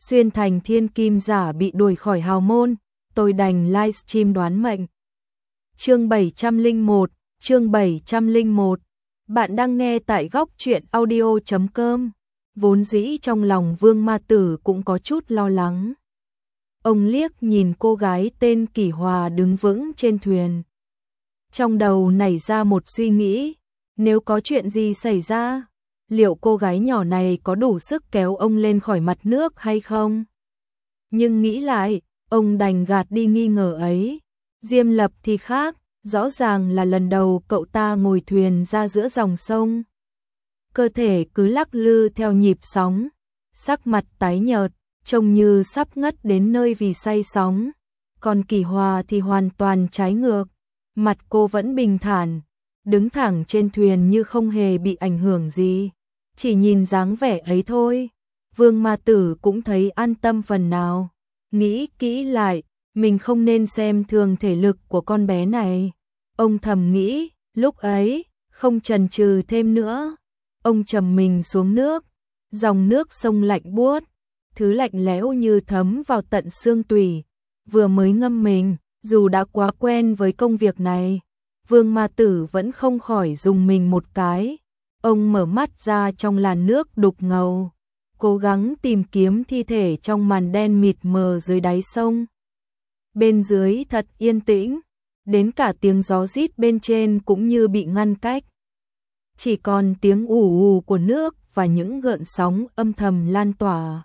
xuyên thành thiên kim giả bị đuổi khỏi hào môn, tôi đành livestream đoán mệnh. Chương 701, chương 701. Bạn đang nghe tại góc truyện audio.com. Vốn dĩ trong lòng Vương Ma Tử cũng có chút lo lắng. Ông liếc nhìn cô gái tên Kỷ Hòa đứng vững trên thuyền. Trong đầu nảy ra một suy nghĩ, nếu có chuyện gì xảy ra, liệu cô gái nhỏ này có đủ sức kéo ông lên khỏi mặt nước hay không? Nhưng nghĩ lại, ông đành gạt đi nghi ngờ ấy. Diêm Lập thì khác, rõ ràng là lần đầu cậu ta ngồi thuyền ra giữa dòng sông. Cơ thể cứ lắc lư theo nhịp sóng, sắc mặt tái nhợt, trông như sắp ngất đến nơi vì say sóng. Còn Kỷ Hòa thì hoàn toàn trái ngược, mặt cô vẫn bình thản, đứng thẳng trên thuyền như không hề bị ảnh hưởng gì. Chỉ nhìn dáng vẻ ấy thôi, Vương Ma Tử cũng thấy an tâm phần nào. Nghĩ kỹ lại, mình không nên xem thường thể lực của con bé này. Ông thầm nghĩ, lúc ấy, không chần chừ thêm nữa. Ông trầm mình xuống nước, dòng nước sông lạnh buốt, thứ lạnh lẽo như thấm vào tận xương tủy. Vừa mới ngâm mình, dù đã quá quen với công việc này, Vương Ma Tử vẫn không khỏi rùng mình một cái. Ông mở mắt ra trong làn nước đục ngầu, cố gắng tìm kiếm thi thể trong màn đen mịt mờ dưới đáy sông. Bên dưới thật yên tĩnh, đến cả tiếng gió rít bên trên cũng như bị ngăn cách. Chỉ còn tiếng ù ù của nước và những gợn sóng âm thầm lan tỏa.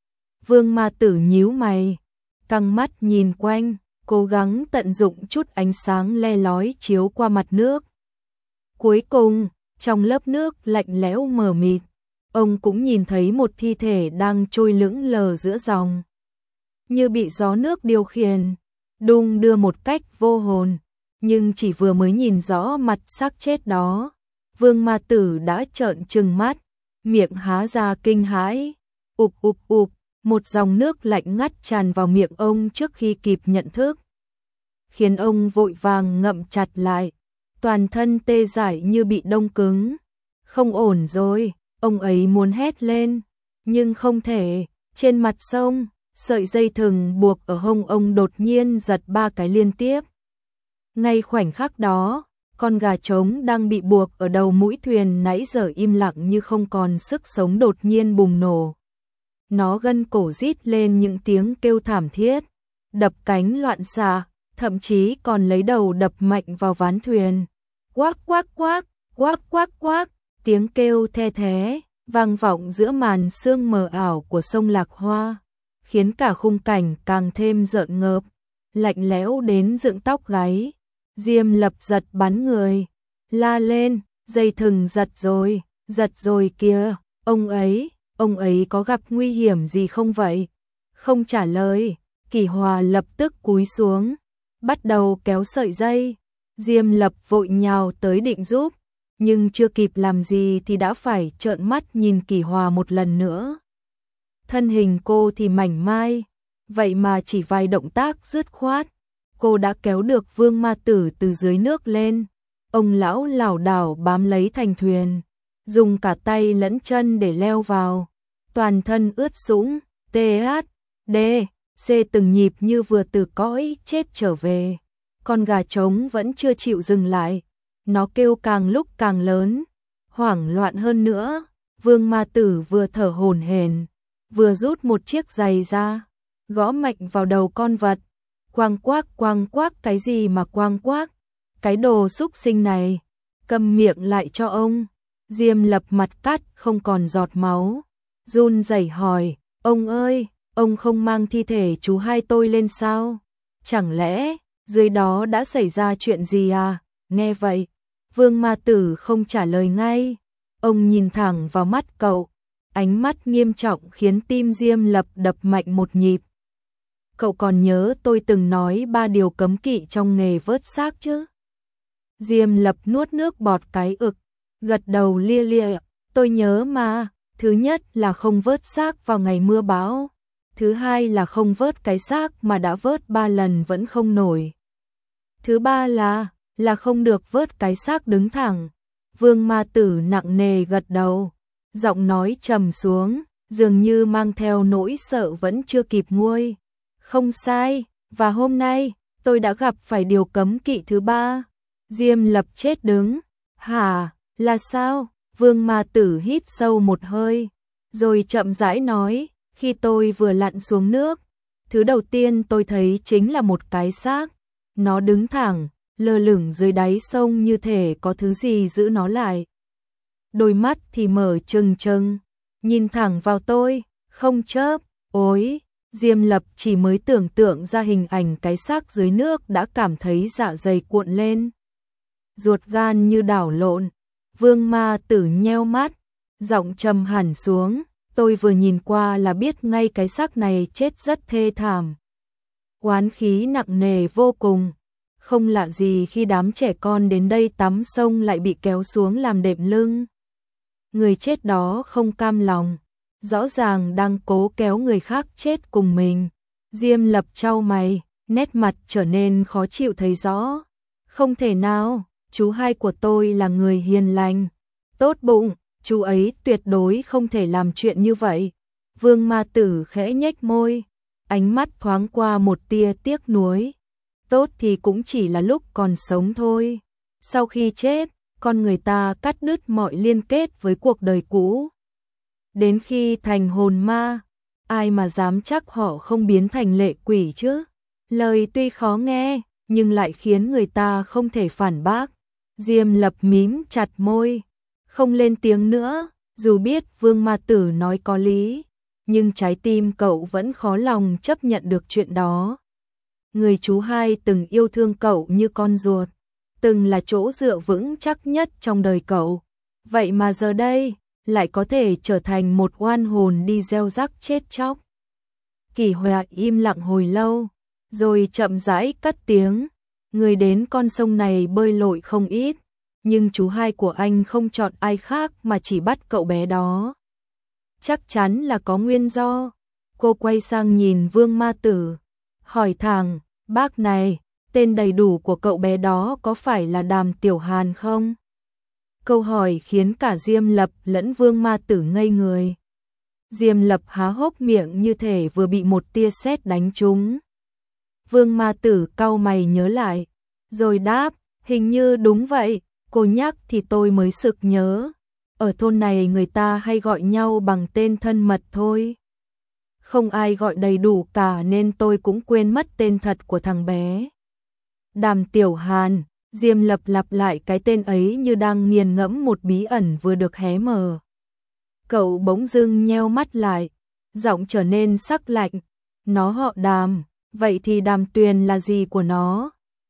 Vương Ma Tử nhíu mày, căng mắt nhìn quanh, cố gắng tận dụng chút ánh sáng le lói chiếu qua mặt nước. Cuối cùng, trong lớp nước lạnh lẽo mờ mịt, ông cũng nhìn thấy một thi thể đang trôi lững lờ giữa dòng. Như bị gió nước điều khiển, đung đưa một cách vô hồn, nhưng chỉ vừa mới nhìn rõ mặt xác chết đó, Vương Ma Tử đã trợn trừng mắt, miệng há ra kinh hãi. Ụp ụp ụp, một dòng nước lạnh ngắt tràn vào miệng ông trước khi kịp nhận thức, khiến ông vội vàng ngậm chặt lại, toàn thân tê dại như bị đông cứng. Không ổn rồi, ông ấy muốn hét lên, nhưng không thể. Trên mặt sông, sợi dây thừng buộc ở hông ông đột nhiên giật 3 cái liên tiếp. Ngay khoảnh khắc đó, con gà trống đang bị buộc ở đầu mũi thuyền nãy giờ im lặng như không còn sức sống đột nhiên bùng nổ. Nó gân cổ rít lên những tiếng kêu thảm thiết, đập cánh loạn xạ, thậm chí còn lấy đầu đập mạnh vào ván thuyền. Quác quác quác, quác quác quác, tiếng kêu the thé vang vọng giữa màn sương mờ ảo của sông Lạc Hoa, khiến cả khung cảnh càng thêm rợn ngợp, lạnh lẽo đến dựng tóc gáy. Diêm Lập giật bắn người, la lên, dây thừng giật rồi kìa, ông ấy có gặp nguy hiểm gì không vậy? Không trả lời, Kỷ Hòa lập tức cúi xuống, bắt đầu kéo sợi dây. Diêm Lập vội nhào tới định giúp, nhưng chưa kịp làm gì thì đã phải trợn mắt nhìn Kỷ Hòa một lần nữa. Thân hình cô thì mảnh mai, vậy mà chỉ vài động tác dứt khoát, cô đã kéo được Vương Ma Tử từ dưới nước lên. Ông lão lảo đảo bám lấy thành thuyền, dùng cả tay lẫn chân để leo vào, toàn thân ướt sũng, THD, C từng nhịp như vừa từ cõi chết trở về. Con gà trống vẫn chưa chịu dừng lại, nó kêu càng lúc càng lớn, hoảng loạn hơn nữa. Vương Ma Tử vừa thở hổn hển, vừa rút một chiếc giày ra, gõ mạnh vào đầu con vật. Quang quác, cái gì mà quang quác, cái đồ xúc sinh này, câm miệng lại cho ông. Diêm Lập mặt cắt không còn giọt máu, run rẩy hỏi, ông ơi, ông không mang thi thể chú hai tôi lên sao? Chẳng lẽ dưới đó đã xảy ra chuyện gì à? Nghe vậy, Vương Ma Tử không trả lời ngay, ông nhìn thẳng vào mắt cậu, ánh mắt nghiêm trọng khiến tim Diêm Lập đập mạnh một nhịp. Cậu còn nhớ tôi từng nói 3 điều cấm kỵ trong nghề vớt xác chứ? Diêm Lập nuốt nước bọt cái ực, gật đầu lia lịa, tôi nhớ mà. Thứ nhất là không vớt xác vào ngày mưa bão, thứ hai là không vớt cái xác mà đã vớt 3 lần vẫn không nổi, thứ ba là không được vớt cái xác đứng thẳng. Vương Ma Tử nặng nề gật đầu, giọng nói trầm xuống, dường như mang theo nỗi sợ vẫn chưa kịp nguôi. Không sai, và hôm nay, tôi đã gặp phải điều cấm kỵ thứ 3. Diêm Lập chết đứng. Hả, là sao? Vương Ma Tử hít sâu một hơi, rồi chậm rãi nói, khi tôi vừa lặn xuống nước, thứ đầu tiên tôi thấy chính là một cái xác. Nó đứng thẳng, lơ lửng dưới đáy sông như thể có thứ gì giữ nó lại. Đôi mắt thì mở trừng trừng, nhìn thẳng vào tôi, không chớp. Ôi, Diêm Lập chỉ mới tưởng tượng ra hình ảnh cái xác dưới nước đã cảm thấy dạ dày cuộn lên. Ruột gan như đảo lộn. Vương Ma Tử nheo mắt, giọng trầm hẳn xuống, tôi vừa nhìn qua là biết ngay cái xác này chết rất thê thảm. Oán khí nặng nề vô cùng. Không lạ gì khi đám trẻ con đến đây tắm sông lại bị kéo xuống làm đệm lưng. Người chết đó không cam lòng, rõ ràng đang cố kéo người khác chết cùng mình. Diêm Lập chau mày, nét mặt trở nên khó chịu thấy rõ. Không thể nào, chú hai của tôi là người hiền lành, tốt bụng, chú ấy tuyệt đối không thể làm chuyện như vậy. Vương Ma Tử khẽ nhếch môi, ánh mắt thoáng qua một tia tiếc nuối. Tốt thì cũng chỉ là lúc còn sống thôi. Sau khi chết, con người ta cắt đứt mọi liên kết với cuộc đời cũ. Đến khi thành hồn ma, ai mà dám chắc họ không biến thành lệ quỷ chứ? Lời tuy khó nghe, nhưng lại khiến người ta không thể phản bác. Diêm Lập mím chặt môi, không lên tiếng nữa, dù biết Vương Ma Tử nói có lý, nhưng trái tim cậu vẫn khó lòng chấp nhận được chuyện đó. Người chú hai từng yêu thương cậu như con ruột, từng là chỗ dựa vững chắc nhất trong đời cậu. Vậy mà giờ đây, lại có thể trở thành một oan hồn đi gieo rắc chết chóc. Kỳ Hòa im lặng hồi lâu, rồi chậm rãi cất tiếng. Người đến con sông này bơi lội không ít, nhưng chú hai của anh không chọn ai khác mà chỉ bắt cậu bé đó. Chắc chắn là có nguyên do. Cô quay sang nhìn Vương Ma Tử, hỏi thẳng, bác này, tên đầy đủ của cậu bé đó có phải là Đàm Tiểu Hàn không? Câu hỏi khiến cả Diêm Lập lẫn Vương Ma Tử ngây người. Diêm Lập há hốc miệng như thể vừa bị một tia sét đánh trúng. Vương Ma Tử cau mày nhớ lại, rồi đáp, hình như đúng vậy, cô nhắc thì tôi mới sực nhớ. Ở thôn này người ta hay gọi nhau bằng tên thân mật thôi. Không ai gọi đầy đủ cả nên tôi cũng quên mất tên thật của thằng bé. Đàm Tiểu Hàn, Diêm Lập lặp lại cái tên ấy như đang nghiền ngẫm một bí ẩn vừa được hé mở. Cậu bỗng dưng nheo mắt lại, giọng trở nên sắc lạnh. Nó họ Đàm, vậy thì Đàm Tuyền là gì của nó?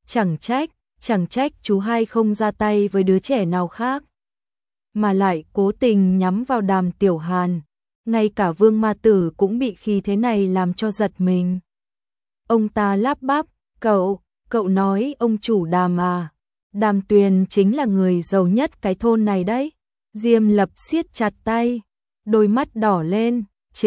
Chẳng trách chú hai không ra tay với đứa trẻ nào khác, mà lại cố tình nhắm vào Đàm Tiểu Hàn. Ngay cả Vương Ma Tử cũng bị khí thế này làm cho giật mình. Ông ta lắp bắp, cậu nói ông chủ Đàm à? Đàm Tuyền chính là người giàu nhất cái thôn này đấy. Diêm Lập siết chặt tay, đôi mắt đỏ lên,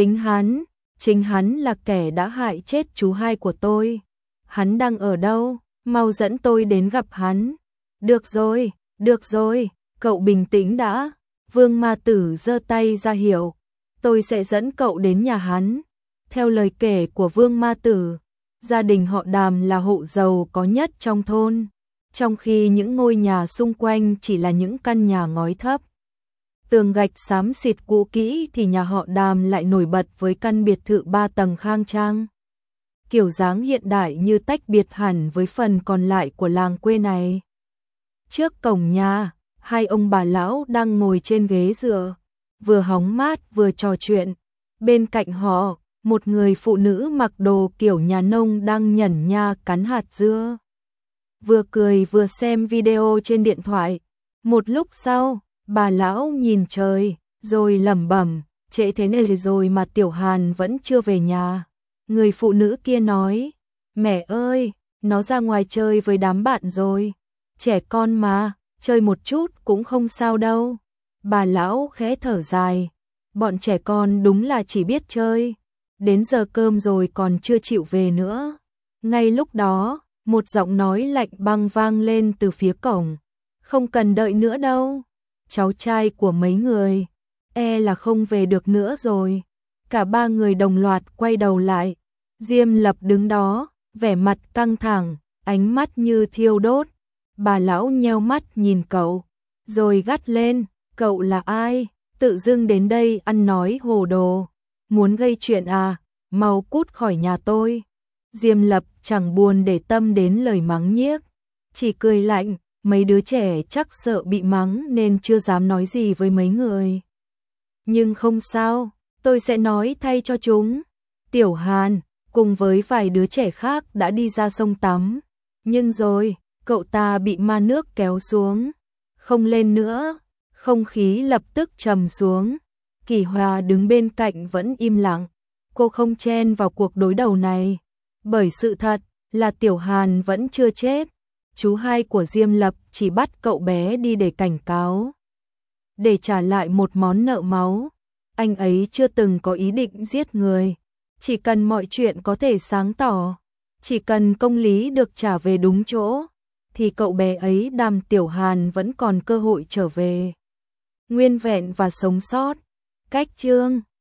chính hắn là kẻ đã hại chết chú hai của tôi. Hắn đang ở đâu? Mau dẫn tôi đến gặp hắn. Được rồi, cậu bình tĩnh đã. Vương Ma Tử giơ tay ra hiệu, tôi sẽ dẫn cậu đến nhà hắn. Theo lời kể của Vương Ma Tử, gia đình họ Đàm là hộ giàu có nhất trong thôn, trong khi những ngôi nhà xung quanh chỉ là những căn nhà ngói thấp. Tường gạch xám xịt cũ kỹ thì nhà họ Đàm lại nổi bật với căn biệt thự 3 tầng khang trang. Kiểu dáng hiện đại như tách biệt hẳn với phần còn lại của làng quê này. Trước cổng nhà, hai ông bà lão đang ngồi trên ghế dựa, vừa hóng mát vừa trò chuyện. Bên cạnh họ, một người phụ nữ mặc đồ kiểu nhà nông đang nhẩn nha cắn hạt dưa. Vừa cười vừa xem video trên điện thoại. Một lúc sau, bà lão nhìn trời, rồi lẩm bẩm, trễ thế này rồi mà Tiểu Hàn vẫn chưa về nhà. Người phụ nữ kia nói, mẹ ơi, nó ra ngoài chơi với đám bạn rồi. Trẻ con mà, chơi một chút cũng không sao đâu. Bà lão khẽ thở dài, bọn trẻ con đúng là chỉ biết chơi. Đến giờ cơm rồi còn chưa chịu về nữa. Ngay lúc đó, một giọng nói lạnh băng vang lên từ phía cổng. Không cần đợi nữa đâu. Cháu trai của mấy người, là không về được nữa rồi. Cả ba người đồng loạt quay đầu lại. Diêm Lập đứng đó, vẻ mặt căng thẳng, ánh mắt như thiêu đốt. Bà lão nheo mắt nhìn cậu, rồi gắt lên, cậu là ai? Tự dưng đến đây ăn nói hồ đồ. Muốn gây chuyện à? Mau cút khỏi nhà tôi. Diêm Lập chẳng buồn để tâm đến lời mắng nhiếc, chỉ cười lạnh, mấy đứa trẻ chắc sợ bị mắng nên chưa dám nói gì với mấy người. Nhưng không sao, tôi sẽ nói thay cho chúng. Tiểu Hàn cùng với vài đứa trẻ khác đã đi ra sông tắm, nhưng rồi, cậu ta bị ma nước kéo xuống, không lên nữa. Không khí lập tức trầm xuống. Kỳ Hòa đứng bên cạnh vẫn im lặng, cô không chen vào cuộc đối đầu này, bởi sự thật là Tiểu Hàn vẫn chưa chết. Chú hai của Diêm Lập chỉ bắt cậu bé đi để cảnh cáo, để trả lại một món nợ máu. Anh ấy chưa từng có ý định giết người, chỉ cần mọi chuyện có thể sáng tỏ, chỉ cần công lý được trả về đúng chỗ, thì cậu bé ấy Đàm Tiểu Hàn vẫn còn cơ hội trở về nguyên vẹn và sống sót. Cách chương